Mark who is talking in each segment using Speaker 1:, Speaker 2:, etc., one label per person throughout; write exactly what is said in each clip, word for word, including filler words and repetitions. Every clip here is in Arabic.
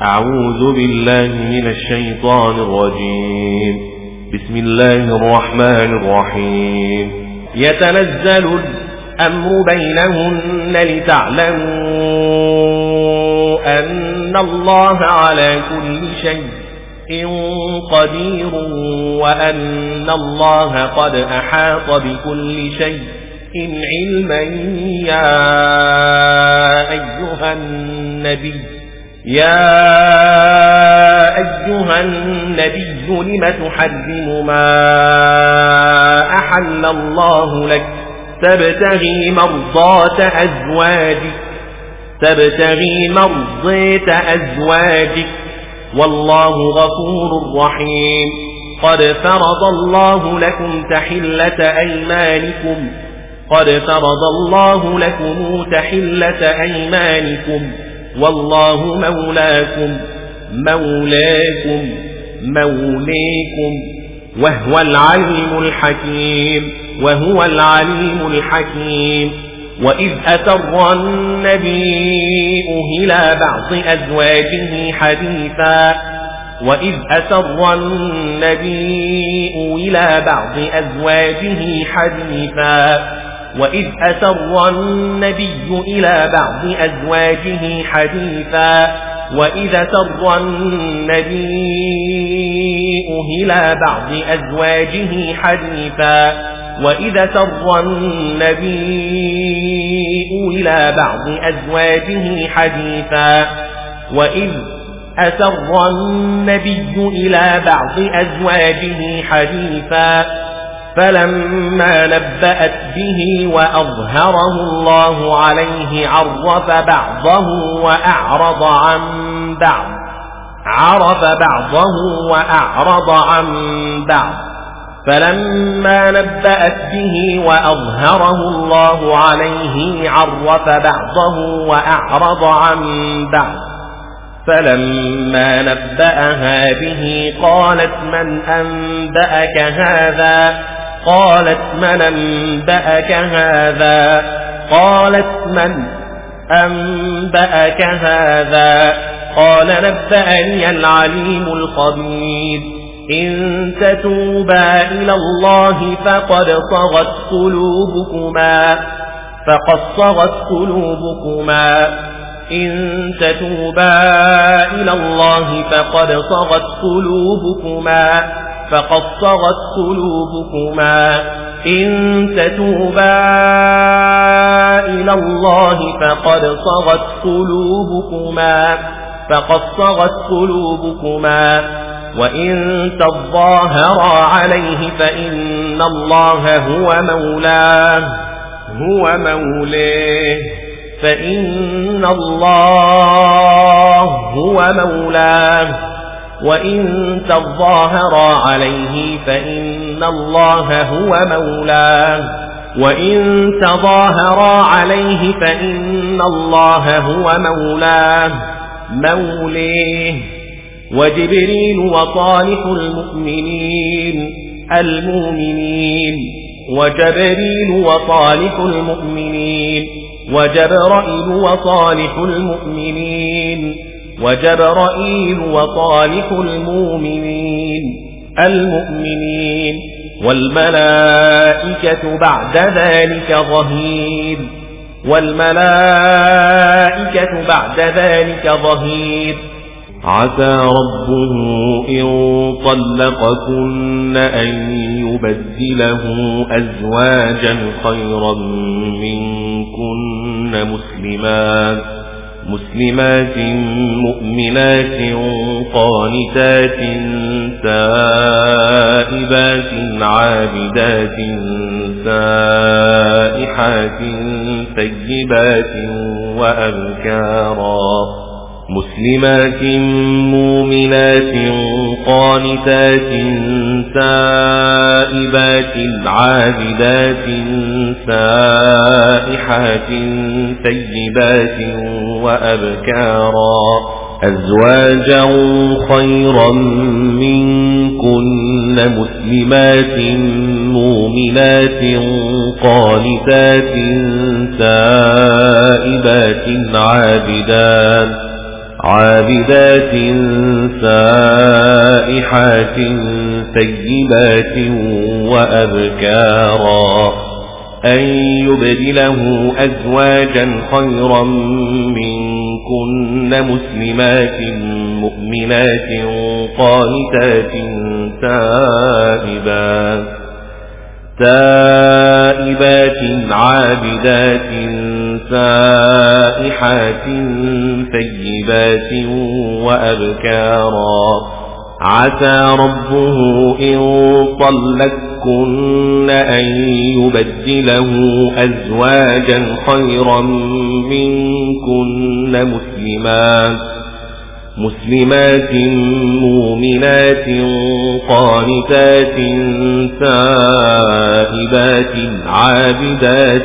Speaker 1: أعوذ بالله من الشيطان الرجيم. بسم الله الرحمن الرحيم. يتنزل الأمر بينهن لتعلموا أن الله على كل شيء قدير وأن الله قد أحاط بكل شيء علما. يا أيها النبي يا أيها النبي لم تحرم ما أحل الله لك تبتغي مرضات أزواجك تبتغي مرضات أزواجك والله غفور رحيم. قد فرض الله لكم تحلة أيمانكم قد فرض الله لكم تحلة أيمانكم والله مولاكم مولاكم موليكم وهو العليم الحكيم وهو العليم الحكيم. وإذ أسر النبي إلى بعض أزواجه حديثا وإذ أسر النبي إلى بعض أزواجه حديثا وإذ أسر النبي إلى بعض أزواجه حديثا وإذ أسر النبي إلى بعض أزواجه حديثا وإذ أسر النبي إلى بعض أزواجه حديثا وإذ أسر النبي إلى بعض أزواجه حديثا فلما نبأت به وأظهره الله عليه عرف بعضه وأعرض عن بعض عرف بعضه وأعرض عن بعض فلما نبأت به وأظهره الله عليه عرف بعضه وأعرض عن بعض فلما نبأها به قالت من أنبأك هذا قالت من أنبأك هذا قالت من أنبأك هذا قال نبأني العليم الخبير. إن تتوبا إلى الله فقد صغت قلوبكما فقد صغت قلوبكما إن تتوبا إلى الله فقد صغت قلوبكما فقد صغت قلوبكما إن تتوبا إلى الله فقد صغت قلوبكما فقد صغت قلوبكما وإن تظاهرا عليه فإن الله هو مولاه هو مولاه فإن الله هو مولاه وإن تظاهرا عليه فإن الله هو مولاه وإن تظاهرا عليه فإن الله هو مولاه موليه. وجبريل وصالح المؤمنين المؤمنين وجبريل وصالح المؤمنين وجبرائيل وصالح المؤمنين وجبرائيل وصالح المؤمنين المؤمنين والملائكة بعد ذلك ظهير والملائكة بعد ذلك ظهير. عسى ربه إن طلقكن أن يبدله أزواجا خيرا منكن مسلمات مسلمات مؤمنات قانتات تائبات عابدات سائحات ثيبات وأبكارا مسلمات مؤمنات قانتات تائبات عابدات سائحات ثيبات وأبكارا أزواجا خيرا منكن مسلمات مؤمنات قانتات تائبات عابدات عابدات سائحات ثيبات وأبكارا أن يبدله أزواجا خيرا منكن مسلمات مؤمنات قانتات تائبات تائبات عابدات سائحات ثيبات وأبكارا عسى ربه إن طلقكن أن يبدله أزواجا خيرا منكن مسلمات مسلمات مؤمنات قانتات تائبات عابدات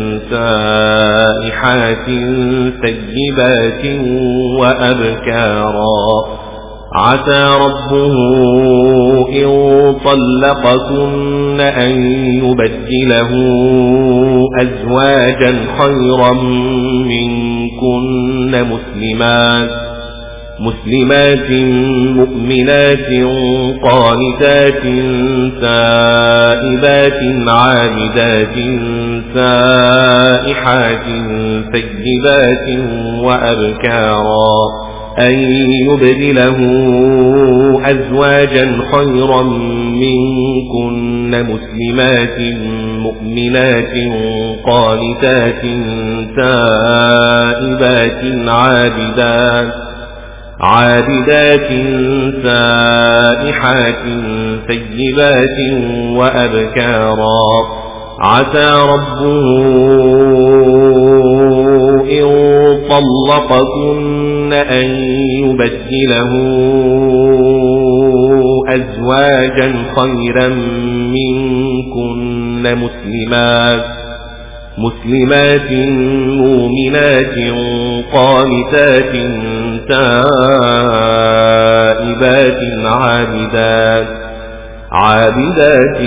Speaker 1: سائحات ثيبات وأبكارا عسى ربه إن طلقكن أن يبدله أزواجا خيرا منكن مسلمات مسلمات مؤمنات قانتات تائبات عابدات سائحات ثيبات وأبكارا أن يبدله أزواجا خيرا منكن مسلمات مؤمنات قانتات تائبات عابدات عابدات سائحات ثيبات وأبكارا عسى ربه إن طلقكن أن يبدله أزواجا خيرا منكن مسلمات مسلمات مؤمنات قانتات تائبات عابدات عابدات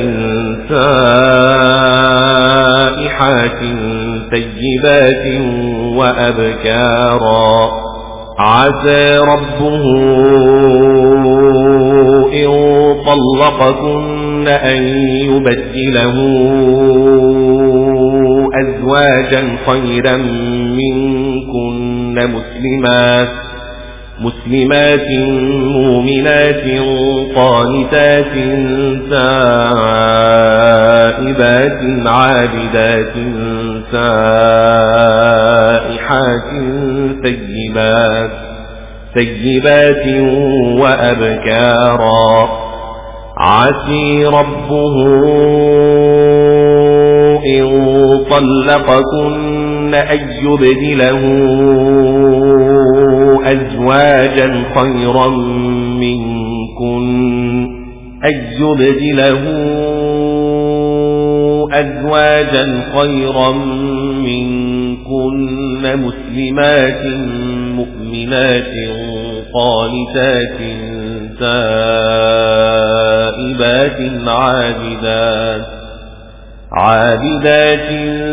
Speaker 1: سائحات ثيبات وأبكارا عسى ربه إن طلقكن أن يبدله أزواجا خيرا منكن مسلمات مسلمات مؤمنات قانتات تائبات عابدات سائحات ثيبات ثيبات وأبكارا عسى ربه إن طلقكن أن يبدله أزواجا خيرا منكن أن يبدله أزواجا خيرا منكن مسلمات مؤمنات قانتات تائبات عابدات عابدات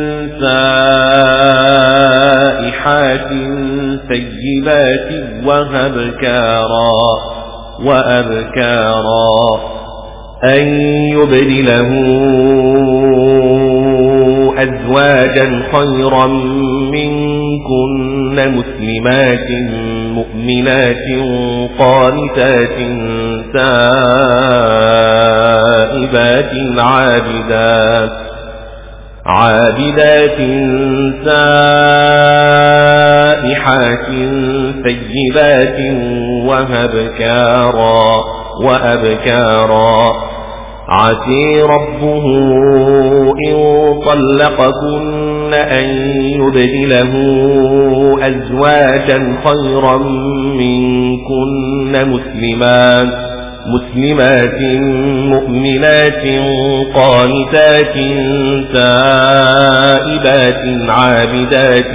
Speaker 1: سائحات ثيبات وأبكارا وأبكارا أن يبدله أزواجا خيرا منكن مسلمات مؤمنات قانتات تائبات عابدات عابدات سائحات ثيبات وأبكارا وأبكارا عسى ربه إن طلقكن أن يبدله أزواجا خيرا منكن مسلمات مسلمات مؤمنات قانتات تائبات عابدات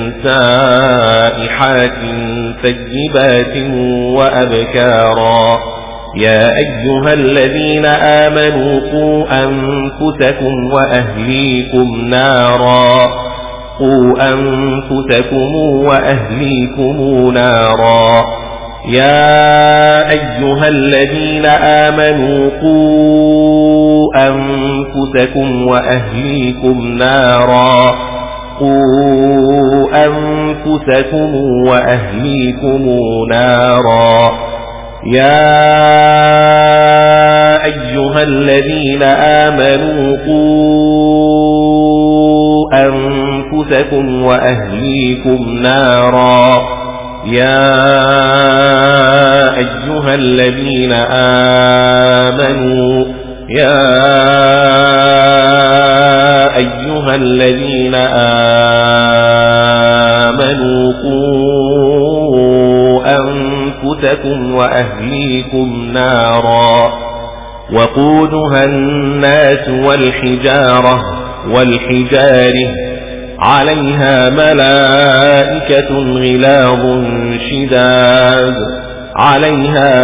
Speaker 1: سائحات ثيبات وأبكارا يا أيها الذين آمنوا قوا أنفسكم وأهليكم نارا قوا أنفسكم وأهليكم نارا يا أيها الذين آمنوا قوا أنفسكم وأهليكم نارا قوا أنفسكم وأهليكم نارا يا أيها الذين آمنوا قوا أنفسكم وأهليكم نارا يا أيها الذين آمنوا يا أيها الذين آمنوا قوا أنفسكم وأهليكم نارا وقودها الناس والحجارة والحجاره عليها ملائكة غلاظ شداد عليها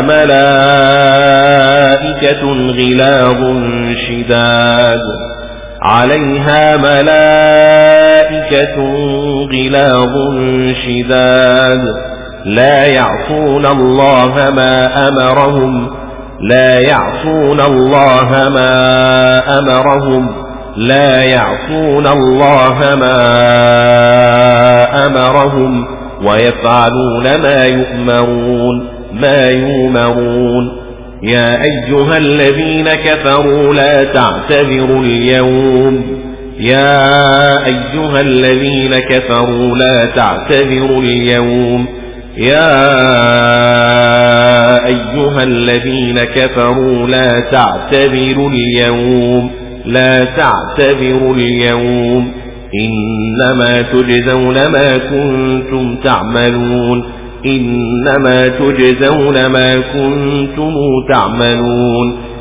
Speaker 1: ملائكة غلاظ شداد عليها ملائكة غلاظ شداد لا يعصون الله ما أمرهم لا يعصون الله ما أمرهم لا يعصون الله ما أمرهم ويفعلون ما يؤمرون ما يؤمرون يا أيها الذين كفروا لا تعتذروا اليوم يا أيها الذين كفروا لا تعتذروا اليوم يا أيها الذين كفروا لا تعتذروا اليوم لا تعتذروا اليوم إنما تجزون ما كنتم تعملون إنما تجزون ما كنتم تعملون